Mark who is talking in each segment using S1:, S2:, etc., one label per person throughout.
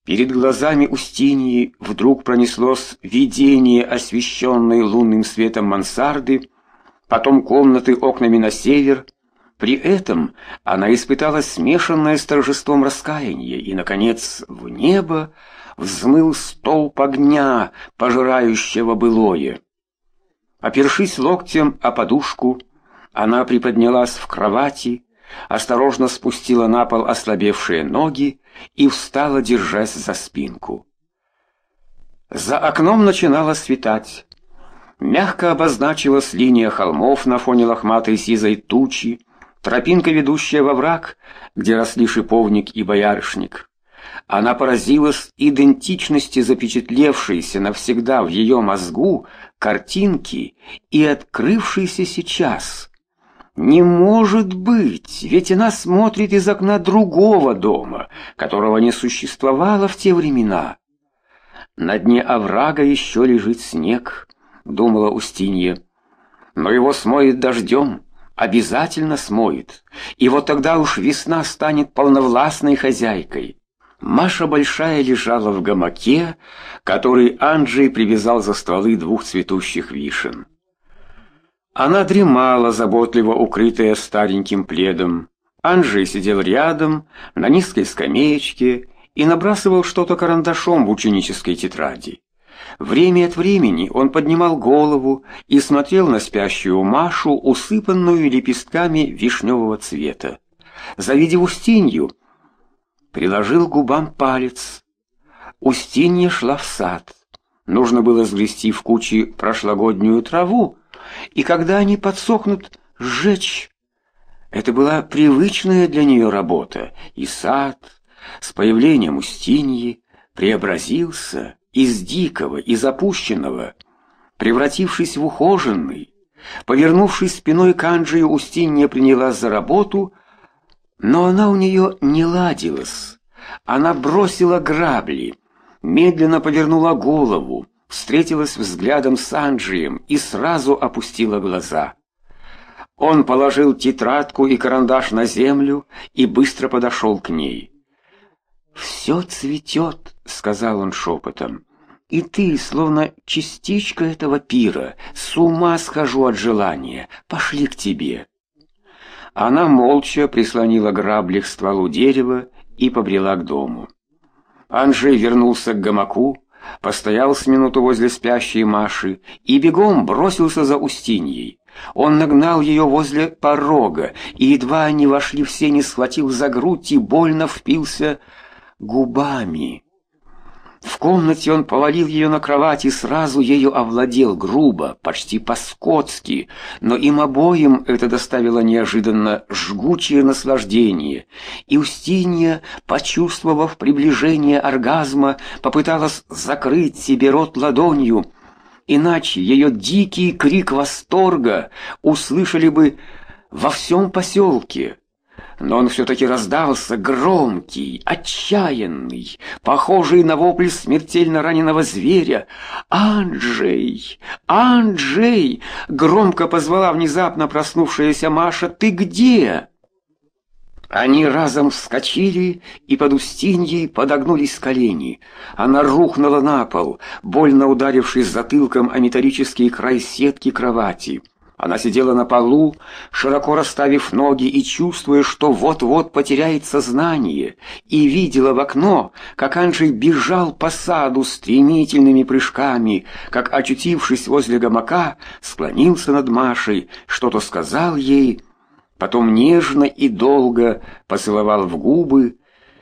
S1: Перед глазами Устиньи вдруг пронеслось видение, освещенной лунным светом мансарды, потом комнаты окнами на север. При этом она испытала смешанное с торжеством раскаяние, и, наконец, в небо взмыл столб огня, пожирающего былое. Опершись локтем о подушку, она приподнялась в кровати, осторожно спустила на пол ослабевшие ноги и встала, держась за спинку. За окном начинало светать. Мягко обозначилась линия холмов на фоне лохматой сизой тучи, тропинка, ведущая во враг, где росли шиповник и боярышник. Она поразилась идентичности запечатлевшейся навсегда в ее мозгу картинки и открывшейся сейчас. Не может быть, ведь она смотрит из окна другого дома, которого не существовало в те времена. На дне оврага еще лежит снег, думала Устинья, но его смоет дождем, обязательно смоет, и вот тогда уж весна станет полновластной хозяйкой. Маша Большая лежала в гамаке, который Анджей привязал за стволы двух цветущих вишен. Она дремала, заботливо укрытая стареньким пледом. Анджей сидел рядом, на низкой скамеечке, и набрасывал что-то карандашом в ученической тетради. Время от времени он поднимал голову и смотрел на спящую Машу, усыпанную лепестками вишневого цвета. Завидев Устинью, приложил к губам палец. Устинья шла в сад. Нужно было сгрести в куче прошлогоднюю траву, и когда они подсохнут, сжечь. Это была привычная для нее работа, и сад с появлением Устиньи преобразился из дикого и запущенного, превратившись в ухоженный. Повернувшись спиной к Анджею, Устинья принялась за работу, но она у нее не ладилась. Она бросила грабли, медленно повернула голову, встретилась взглядом с Анджеем и сразу опустила глаза. Он положил тетрадку и карандаш на землю и быстро подошел к ней. «Все цветет», — сказал он шепотом, — «и ты, словно частичка этого пира, с ума схожу от желания. Пошли к тебе». Она молча прислонила грабли к стволу дерева и побрела к дому. Анджей вернулся к гамаку, постоял с минуту возле спящей Маши и бегом бросился за Устиньей. Он нагнал ее возле порога, и едва они вошли в сени, схватил за грудь и больно впился губами. В комнате он повалил ее на кровать и сразу ею овладел грубо, почти по-скотски, но им обоим это доставило неожиданно жгучее наслаждение, и Устинья, почувствовав приближение оргазма, попыталась закрыть себе рот ладонью, иначе ее дикий крик восторга услышали бы во всем поселке. Но он все-таки раздался, громкий, отчаянный, похожий на вопль смертельно раненого зверя. «Анджей! Анджей!» — громко позвала внезапно проснувшаяся Маша. «Ты где?» Они разом вскочили, и под Устиньей подогнулись колени. Она рухнула на пол, больно ударившись затылком о металлический край сетки кровати. Она сидела на полу, широко расставив ноги и чувствуя, что вот-вот потеряет сознание, и видела в окно, как Анджей бежал по саду стремительными прыжками, как, очутившись возле гамака, склонился над Машей, что-то сказал ей, потом нежно и долго поцеловал в губы,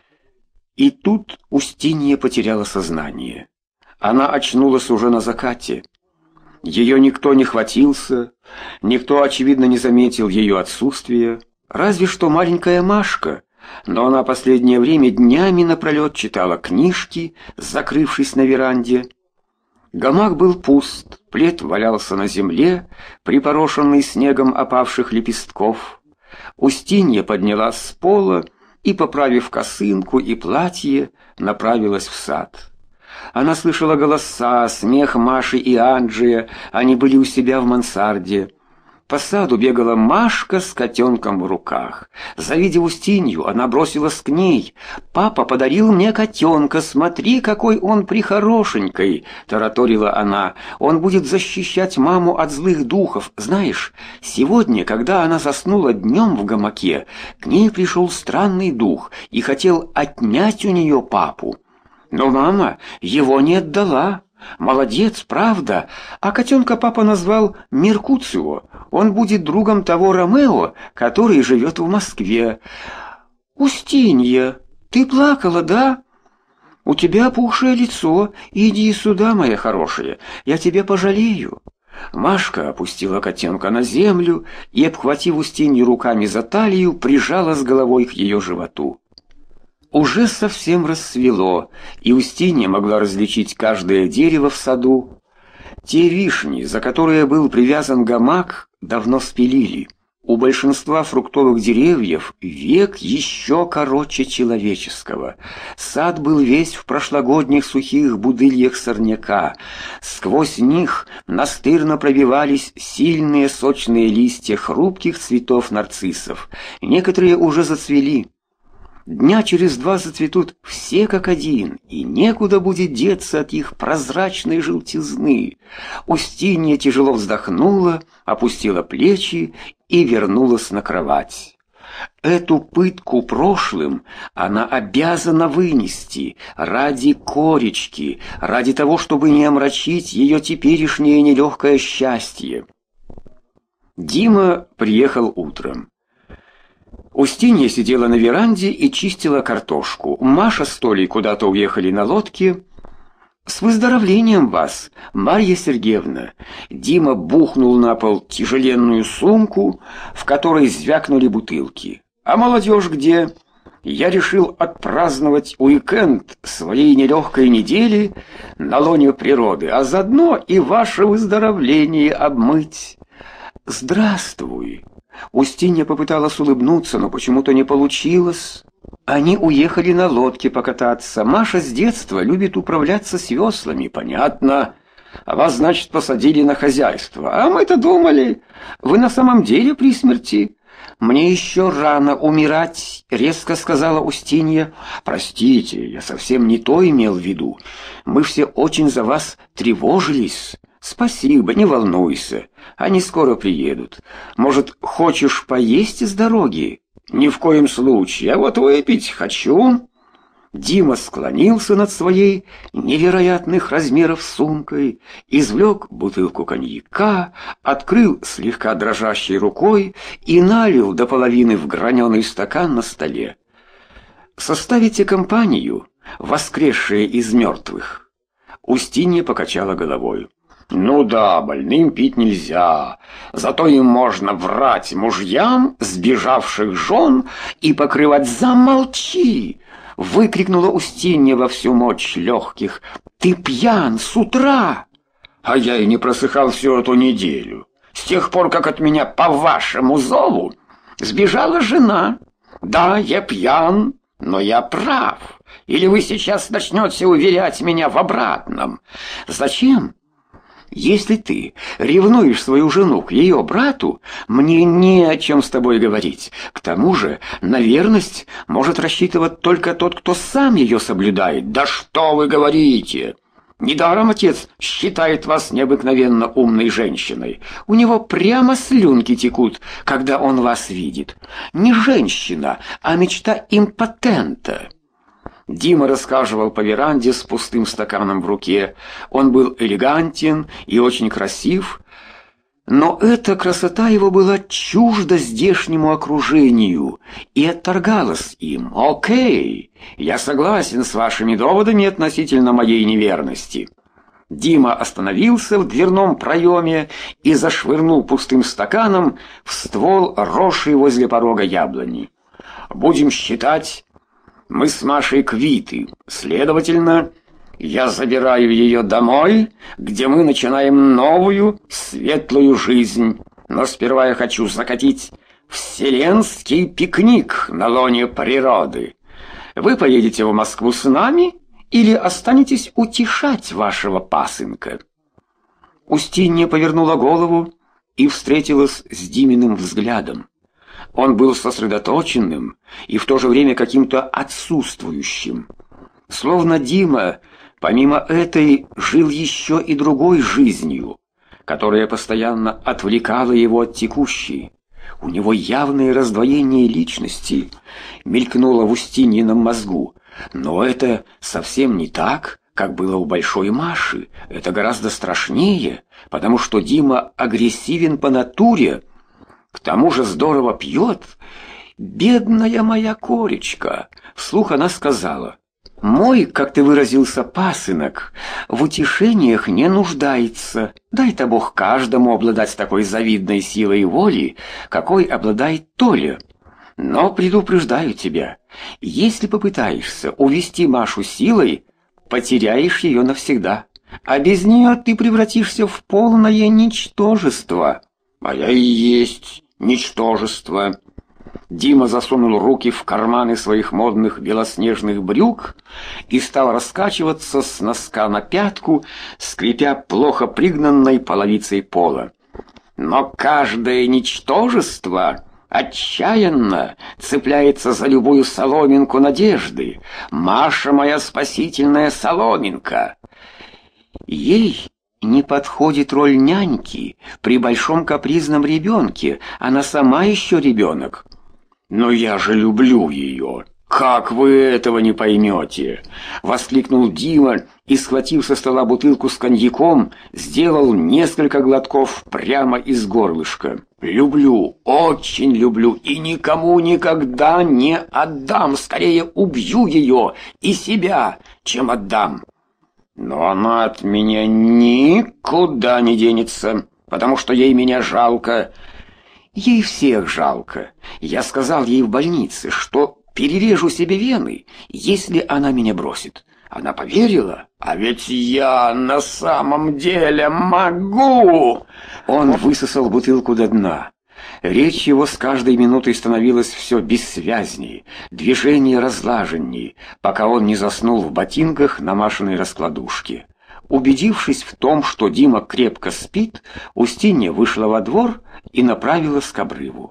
S1: и тут Устинья потеряла сознание. Она очнулась уже на закате. Ее никто не хватился, никто, очевидно, не заметил ее отсутствия, разве что маленькая Машка, но она последнее время днями напролет читала книжки, закрывшись на веранде. Гамак был пуст, плед валялся на земле, припорошенный снегом опавших лепестков. Устинья поднялась с пола и, поправив косынку и платье, направилась в сад. Она слышала голоса, смех Маши и Анджея, они были у себя в мансарде. По саду бегала Машка с котенком в руках. Завидев Устинью, она бросилась к ней. «Папа подарил мне котенка, смотри, какой он прихорошенький!» — тараторила она. «Он будет защищать маму от злых духов. Знаешь, сегодня, когда она заснула днем в гамаке, к ней пришел странный дух и хотел отнять у нее папу. Но мама его не отдала. Молодец, правда. А котенка папа назвал Меркуцио. Он будет другом того Ромео, который живет в Москве. Устинья, ты плакала, да? У тебя опухшее лицо. Иди сюда, моя хорошая, я тебя пожалею». Машка опустила котенка на землю и, обхватив Устинью руками за талию, прижала с головой к ее животу. Уже совсем рассвело, и Устинья могла различить каждое дерево в саду. Те вишни, за которые был привязан гамак, давно спилили. У большинства фруктовых деревьев век еще короче человеческого. Сад был весь в прошлогодних сухих будыльях сорняка. Сквозь них настырно пробивались сильные сочные листья хрупких цветов нарциссов. Некоторые уже зацвели. Дня через 2 зацветут все как один, и некуда будет деться от их прозрачной желтизны. Устинья тяжело вздохнула, опустила плечи и вернулась на кровать. Эту пытку прошлым она обязана вынести ради Коречки, ради того, чтобы не омрачить ее теперешнее нелегкое счастье. Дима приехал утром. Устинья сидела на веранде и чистила картошку. Маша с Толей куда-то уехали на лодке. «С выздоровлением вас, Марья Сергеевна!» Дима бухнул на пол тяжеленную сумку, в которой звякнули бутылки. «А молодежь где?» «Я решил отпраздновать уикенд своей нелегкой недели на лоне природы, а заодно и ваше выздоровление обмыть». «Здравствуй!» Устинья попыталась улыбнуться, но почему-то не получилось. Они уехали на лодке покататься. Маша с детства любит управляться с веслами, понятно. А вас, значит, посадили на хозяйство. А мы-то думали, вы на самом деле при смерти. Мне еще рано умирать, резко сказала Устинья. Простите, я совсем не то имел в виду. Мы все очень за вас тревожились. Спасибо, не волнуйся. Они скоро приедут. Может, хочешь поесть с дороги? Ни в коем случае. А вот выпить хочу. Дима склонился над своей невероятных размеров сумкой, извлек бутылку коньяка, открыл слегка дрожащей рукой и налил до половины в граненый стакан на столе. «Составите компанию, воскресшие из мертвых?» Устинья покачала головой. «Ну да, больным пить нельзя, зато им можно врать мужьям сбежавших жен и покрывать...» «Замолчи!» — выкрикнула Устинья во всю мощь легких. «Ты пьян с утра!» «А я и не просыхал всю эту неделю. С тех пор, как от меня по вашему зову сбежала жена. Да, я пьян, но я прав. Или вы сейчас начнете уверять меня в обратном? Зачем? Если ты ревнуешь свою жену к ее брату, мне не о чем с тобой говорить. К тому же на верность может рассчитывать только тот, кто сам ее соблюдает». «Да что вы говорите! Недаром отец считает вас необыкновенно умной женщиной. У него прямо слюнки текут, когда он вас видит. Не женщина, а мечта импотента». Дима рассказывал по веранде с пустым стаканом в руке. Он был элегантен и очень красив, но эта красота его была чужда здешнему окружению и отторгалась им. «Окей, я согласен с вашими доводами относительно моей неверности». Дима остановился в дверном проеме и зашвырнул пустым стаканом в ствол росшей возле порога яблони. «Будем считать, мы с Машей квиты. Следовательно, я забираю ее домой, где мы начинаем новую светлую жизнь. Но сперва я хочу закатить вселенский пикник на лоне природы. Вы поедете в Москву с нами или останетесь утешать вашего пасынка?» Устинья повернула голову и встретилась с Диминым взглядом. Он был сосредоточенным и в то же время каким-то отсутствующим. Словно Дима, помимо этой, жил еще и другой жизнью, которая постоянно отвлекала его от текущей. У него явное раздвоение личности мелькнуло в Устиньином мозгу. Но это совсем не так, как было у Большой Маши. Это гораздо страшнее, потому что Дима агрессивен по натуре. К тому же здорово пьет. «Бедная моя Коречка!» Вслух она сказала: «Мой, как ты выразился, пасынок, в утешениях не нуждается. Дай-то Бог каждому обладать такой завидной силой воли, какой обладает Толя. Но предупреждаю тебя, если попытаешься увести Машу силой, потеряешь ее навсегда, а без нее ты превратишься в полное ничтожество». «А я и есть ничтожество». Дима засунул руки в карманы своих модных белоснежных брюк и стал раскачиваться с носка на пятку, скрипя плохо пригнанной половицей пола. «Но каждое ничтожество отчаянно цепляется за любую соломинку надежды. Маша моя спасительная соломинка. Ей не подходит роль няньки при большом капризном ребенке, она сама еще ребенок». «Но я же люблю ее! Как вы этого не поймете?» — воскликнул Дима и, схватив со стола бутылку с коньяком, сделал несколько глотков прямо из горлышка. «Люблю, очень люблю и никому никогда не отдам. Скорее убью ее и себя, чем отдам. Но она от меня никуда не денется, потому что ей меня жалко». «Ей всех жалко. Я сказал ей в больнице, что перережу себе вены, если она меня бросит. Она поверила. А ведь я на самом деле могу!» Он высосал бутылку до дна. Речь его с каждой минутой становилась все бессвязней, движения разлаженней, пока он не заснул в ботинках на Машиной раскладушке. Убедившись в том, что Дима крепко спит, Устинья вышла во двор и направилась к обрыву.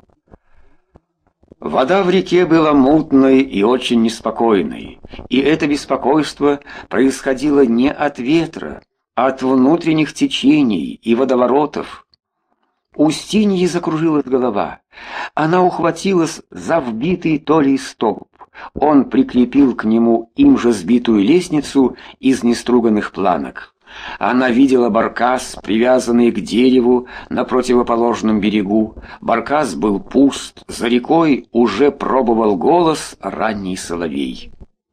S1: Вода в реке была мутной и очень неспокойной, и это беспокойство происходило не от ветра, а от внутренних течений и водоворотов. Устинье закружилась голова. Она ухватилась за вбитый Толей столб. Он прикрепил к нему им же сбитую лестницу из неструганных планок. Она видела баркас, привязанный к дереву на противоположном берегу. Баркас был пуст, за рекой уже пробовал голос ранний соловей.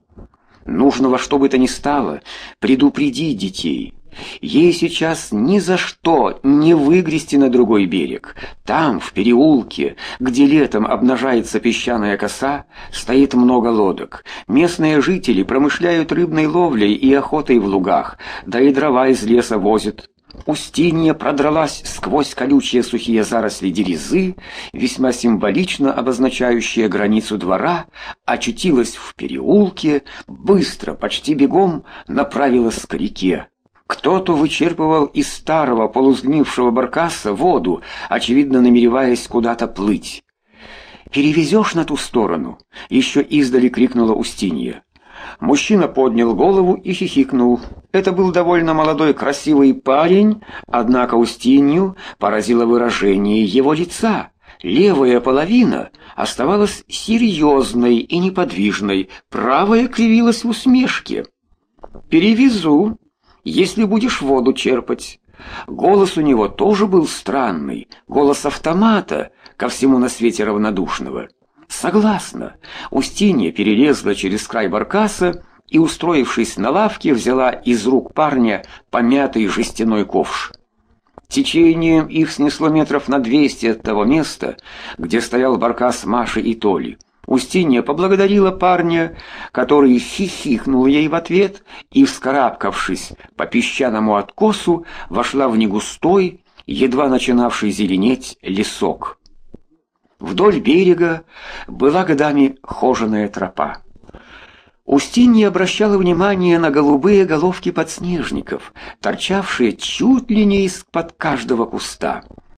S1: Нужно во что бы то ни стало предупредить детей. Ей сейчас ни за что не выгрести на другой берег. Там, в переулке, где летом обнажается песчаная коса, стоит много лодок. Местные жители промышляют рыбной ловлей и охотой в лугах, да и дрова из леса возят. Устинья продралась сквозь колючие сухие заросли дерезы, весьма символично обозначающие границу двора, очутилась в переулке, быстро, почти бегом направилась к реке. Кто-то вычерпывал из старого полусгнившего баркаса воду, очевидно намереваясь куда-то плыть. «Перевезешь на ту сторону?» — еще издали крикнула Устинья. Мужчина поднял голову и хихикнул. Это был довольно молодой красивый парень, однако Устинью поразило выражение его лица. Левая половина оставалась серьезной и неподвижной, правая кривилась в усмешке. «Перевезу, если будешь воду черпать». Голос у него тоже был странный, голос автомата, ко всему на свете равнодушного. «Согласна». Устинья перелезла через край баркаса и, устроившись на лавке, взяла из рук парня помятый жестяной ковш. Течением их снесло метров на 200 от того места, где стоял баркас Маши и Толи. Устинья поблагодарила парня, который хихикнул ей в ответ, и, вскарабкавшись по песчаному откосу, вошла в негустой, едва начинавший зеленеть лесок. Вдоль берега была годами хоженая тропа. Устинья обращала внимание на голубые головки подснежников, торчавшие чуть ли не из-под каждого куста.